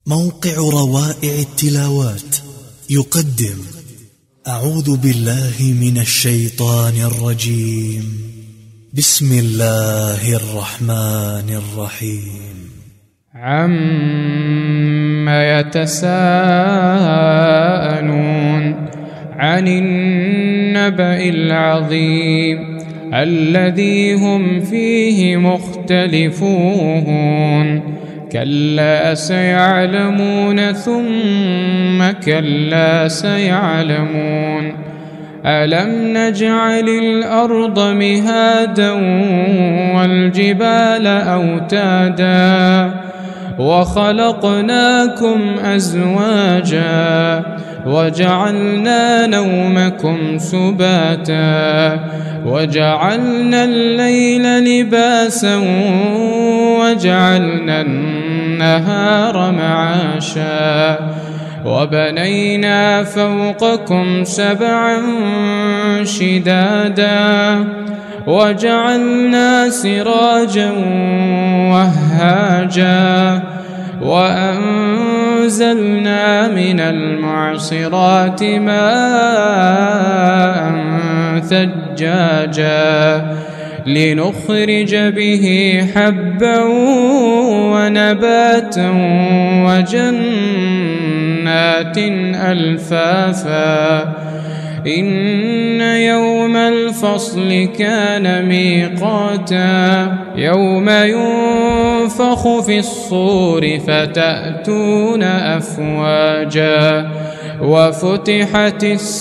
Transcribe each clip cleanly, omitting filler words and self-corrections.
موقع روائع التلاوات يقدم أعوذ بالله من الشيطان الرجيم. بسم الله الرحمن الرحيم. عما يتساءلون عن النبأ العظيم الذي هم فيه مختلفون. كلا سيعلمون ثم كلا سيعلمون. ألم نجعل الأرض مهادا والجبال أوتادا وخلقناكم أزواجا وجعلنا نومكم سباتا وجعلنا الليل لباسا وجعلنا النهار معاشا وبنينا فوقكم سبعا شدادا وجعلنا سراجا وهاجا وأنزلنا من المعصرات ماء ثجاجا لنخرج به حبا ونباتا وجنات ألفافا. إن يوم الفصل كان ميقاتا يوم ينفخ في الصور فتأتون أفواجا وفتحت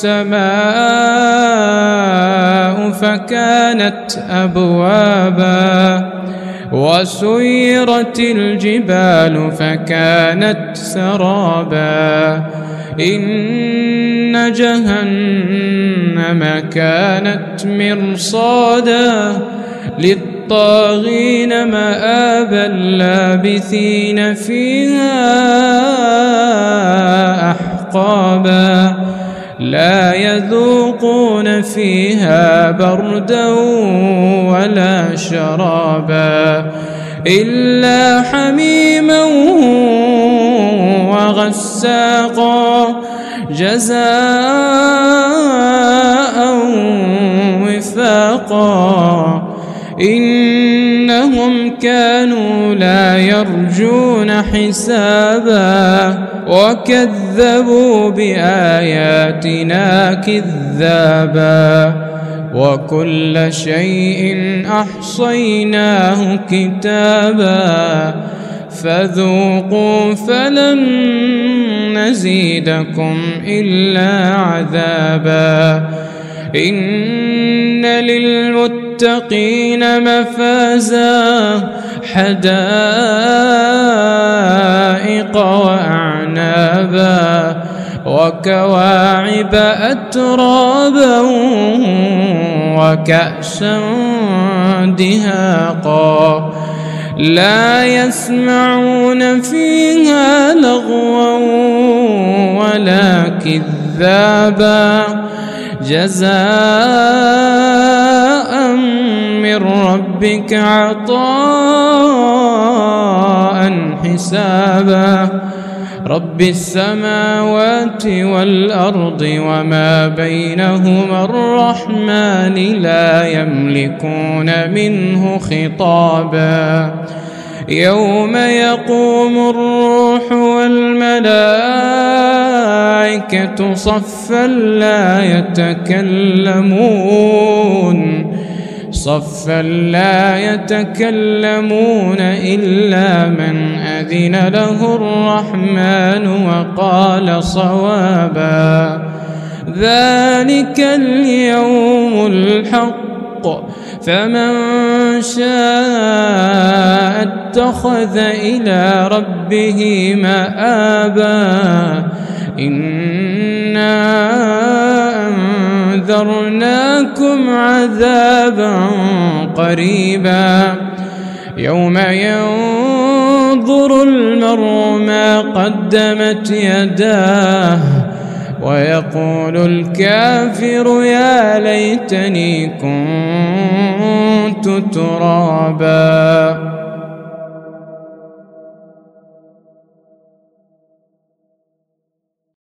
السماء فكانت أبوابا وسيرت الجبال فكانت سرابا. إن جهنم كانت مرصادا للطاغين مآبا لابثين فيها أحقابا لا يذوقون فيها بردا ولا شرابا إلا حميما وغساقا جزاء وفاقا. إنهم كانوا لا يرجون حسابا وكذبوا بآياتنا كذابا وكل شيء أحصيناه كتابا فذوقوا فلن نزيدكم إلا عذابا. إن للمتقين مفازا حدائق وأعنابا وكواعب أترابا وكأسا دهاقا لا يسمعون فيها لغوا ولا كذابا جزاء من ربك عطاء حسابا. رب السماوات والأرض وما بينهما الرحمن لا يملكون منه خطابا. يوم يقوم الروح والملائكة صفا لا يتكلمون إلا من أذن له الرحمن وقال صوابا. ذلك اليوم الحق فمن شاء اتخذ إلى ربه مآبا. إنا أنذرناكم عذابا قريبا يوم ينظر المرء ما قدمت يداه ويقول الكافر يا ليتني كنت ترابا.